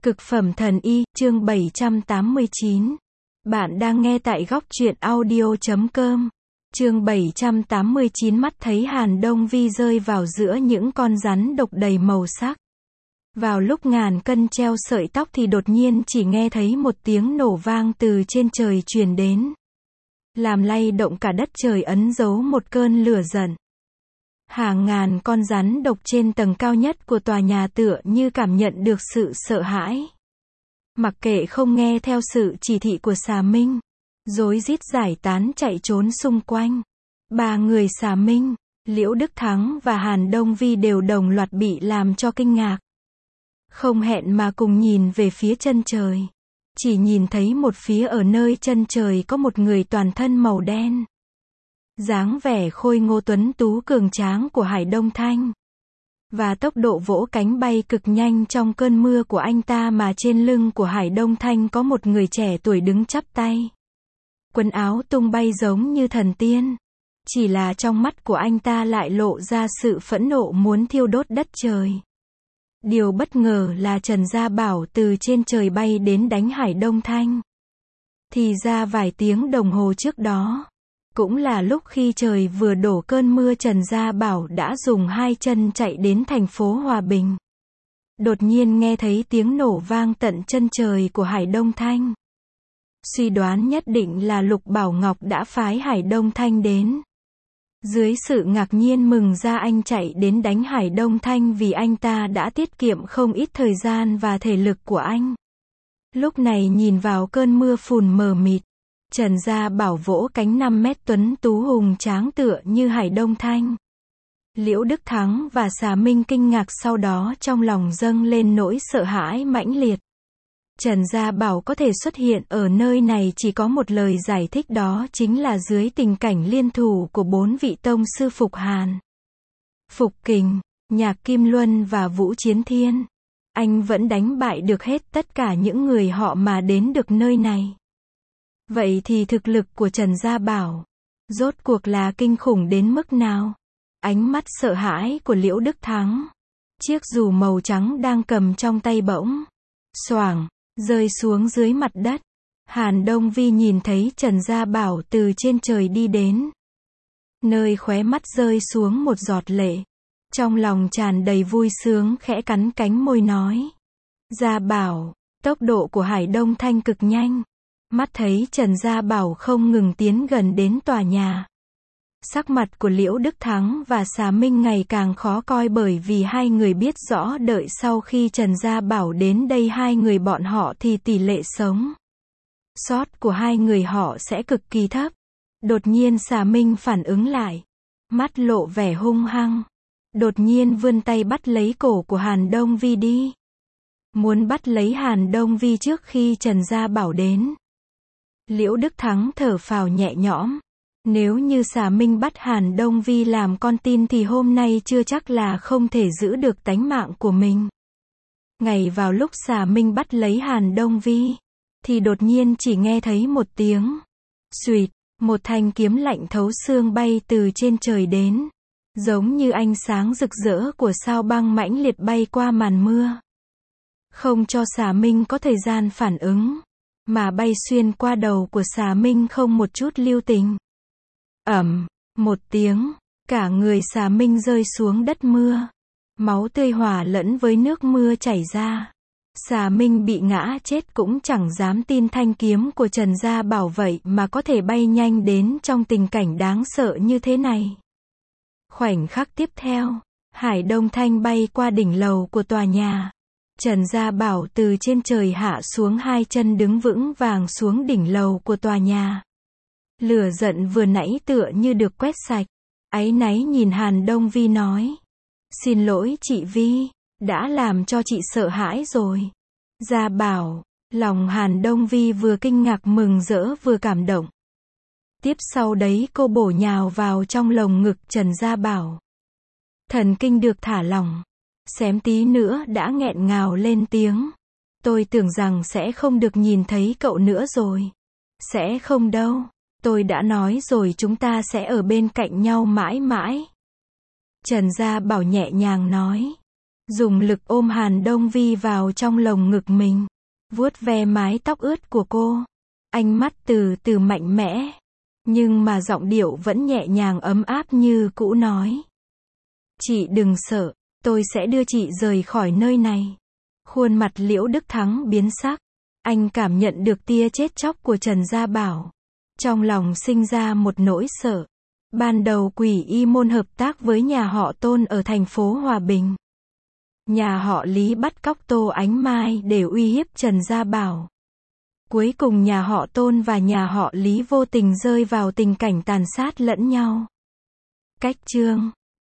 Cực phẩm thần y, chương 789. Bạn đang nghe tại góc truyện audio.com. Chương 789. Mắt thấy Hàn Đông Vi rơi vào giữa những con rắn độc đầy màu sắc. Vào lúc ngàn cân treo sợi tóc thì đột nhiên chỉ nghe thấy một tiếng nổ vang từ trên trời truyền đến, làm lay động cả đất trời, ấn dấu một cơn lửa giận. Hàng ngàn con rắn độc trên tầng cao nhất của tòa nhà tựa như cảm nhận được sự sợ hãi. Mặc kệ không nghe theo sự chỉ thị của Xà Minh, rối rít giải tán chạy trốn xung quanh. Ba người Xà Minh, Liễu Đức Thắng và Hàn Đông Vi đều đồng loạt bị làm cho kinh ngạc. Không hẹn mà cùng nhìn về phía chân trời. Chỉ nhìn thấy một phía ở nơi chân trời có một người toàn thân màu đen. Dáng vẻ khôi ngô tuấn tú cường tráng của Hải Đông Thanh. Và tốc độ vỗ cánh bay cực nhanh trong cơn mưa của anh ta, mà trên lưng của Hải Đông Thanh có một người trẻ tuổi đứng chắp tay. Quần áo tung bay giống như thần tiên. Chỉ là trong mắt của anh ta lại lộ ra sự phẫn nộ muốn thiêu đốt đất trời. Điều bất ngờ là Trần Gia Bảo từ trên trời bay đến đánh Hải Đông Thanh. Thì ra vài tiếng đồng hồ trước đó, cũng là lúc khi trời vừa đổ cơn mưa, Trần Gia Bảo đã dùng hai chân chạy đến thành phố Hòa Bình. Đột nhiên nghe thấy tiếng nổ vang tận chân trời của Hải Đông Thanh. Suy đoán nhất định là Lục Bảo Ngọc đã phái Hải Đông Thanh đến. Dưới sự ngạc nhiên mừng ra, anh chạy đến đánh Hải Đông Thanh vì anh ta đã tiết kiệm không ít thời gian và thể lực của anh. Lúc này nhìn vào cơn mưa phùn mờ mịt, Trần Gia Bảo vỗ cánh 5 mét tuấn tú hùng tráng tựa như Hải Đông Thanh. Liễu Đức Thắng và Xà Minh kinh ngạc, sau đó trong lòng dâng lên nỗi sợ hãi mãnh liệt. Trần Gia Bảo có thể xuất hiện ở nơi này chỉ có một lời giải thích, đó chính là dưới tình cảnh liên thủ của 4 vị tông sư Phục Hàn, Phục Kình, Nhạc Kim Luân và Vũ Chiến Thiên. Anh vẫn đánh bại được hết tất cả những người họ mà đến được nơi này. Vậy thì thực lực của Trần Gia Bảo rốt cuộc là kinh khủng đến mức nào? Ánh mắt sợ hãi của Liễu Đức Thắng, chiếc dù màu trắng đang cầm trong tay bỗng xoảng rơi xuống dưới mặt đất. Hàn Đông Vi nhìn thấy Trần Gia Bảo từ trên trời đi đến, nơi khóe mắt rơi xuống một giọt lệ. Trong lòng tràn đầy vui sướng, khẽ cắn cánh môi nói: Gia Bảo. Tốc độ của Hải Đông Thanh cực nhanh. Mắt thấy Trần Gia Bảo không ngừng tiến gần đến tòa nhà, sắc mặt của Liễu Đức Thắng và Xà Minh ngày càng khó coi, bởi vì hai người biết rõ đợi sau khi Trần Gia Bảo đến đây hai người bọn họ thì tỷ lệ sống sót của hai người họ sẽ cực kỳ thấp. Đột nhiên Xà Minh phản ứng lại, mắt lộ vẻ hung hăng, đột nhiên vươn tay bắt lấy cổ của Hàn Đông Vi đi. Muốn bắt lấy Hàn Đông Vi trước khi Trần Gia Bảo đến. Liễu Đức Thắng thở phào nhẹ nhõm. Nếu như Xà Minh bắt Hàn Đông Vi làm con tin thì hôm nay chưa chắc là không thể giữ được tánh mạng của mình. Ngay vào lúc Xà Minh bắt lấy Hàn Đông Vi, thì đột nhiên chỉ nghe thấy một tiếng xuỵt, một thanh kiếm lạnh thấu xương bay từ trên trời đến, giống như ánh sáng rực rỡ của sao băng mãnh liệt bay qua màn mưa. Không cho Xà Minh có thời gian phản ứng, mà bay xuyên qua đầu của Xà Minh không một chút lưu tình. Ầm, một tiếng, cả người Xà Minh rơi xuống đất mưa. Máu tươi hòa lẫn với nước mưa chảy ra. Xà Minh bị ngã chết cũng chẳng dám tin thanh kiếm của Trần Gia Bảo vậy mà có thể bay nhanh đến trong tình cảnh đáng sợ như thế này. Khoảnh khắc tiếp theo, Hải Đông Thanh bay qua đỉnh lầu của tòa nhà. Trần Gia Bảo từ trên trời hạ xuống, hai chân đứng vững vàng xuống đỉnh lầu của tòa nhà. Lửa giận vừa nãy tựa như được quét sạch. Áy náy nhìn Hàn Đông Vi nói: Xin lỗi chị Vi, đã làm cho chị sợ hãi rồi. Gia Bảo. Lòng Hàn Đông Vi vừa kinh ngạc mừng rỡ vừa cảm động. Tiếp sau đấy cô bổ nhào vào trong lồng ngực Trần Gia Bảo. Thần kinh được thả lỏng, xém tí nữa đã nghẹn ngào lên tiếng: Tôi tưởng rằng sẽ không được nhìn thấy cậu nữa rồi. Sẽ không đâu. Tôi đã nói rồi, chúng ta sẽ ở bên cạnh nhau mãi mãi. Trần Gia Bảo nhẹ nhàng nói. dùng lực ôm Hàn Đông Vi vào trong lồng ngực mình, vuốt ve mái tóc ướt của cô. Ánh mắt từ từ mạnh mẽ, nhưng mà giọng điệu vẫn nhẹ nhàng ấm áp như cũ nói. Chị đừng sợ, tôi sẽ đưa chị rời khỏi nơi này. Khuôn mặt Liễu Đức Thắng biến sắc. Anh cảm nhận được tia chết chóc của Trần Gia Bảo. Trong lòng sinh ra một nỗi sợ. Ban đầu Quỷ Y Môn hợp tác với nhà họ Tôn ở thành phố Hòa Bình. Nhà họ Lý bắt cóc Tô Ánh Mai để uy hiếp Trần Gia Bảo. Cuối cùng nhà họ Tôn và nhà họ Lý vô tình rơi vào tình cảnh tàn sát lẫn nhau. Cách chương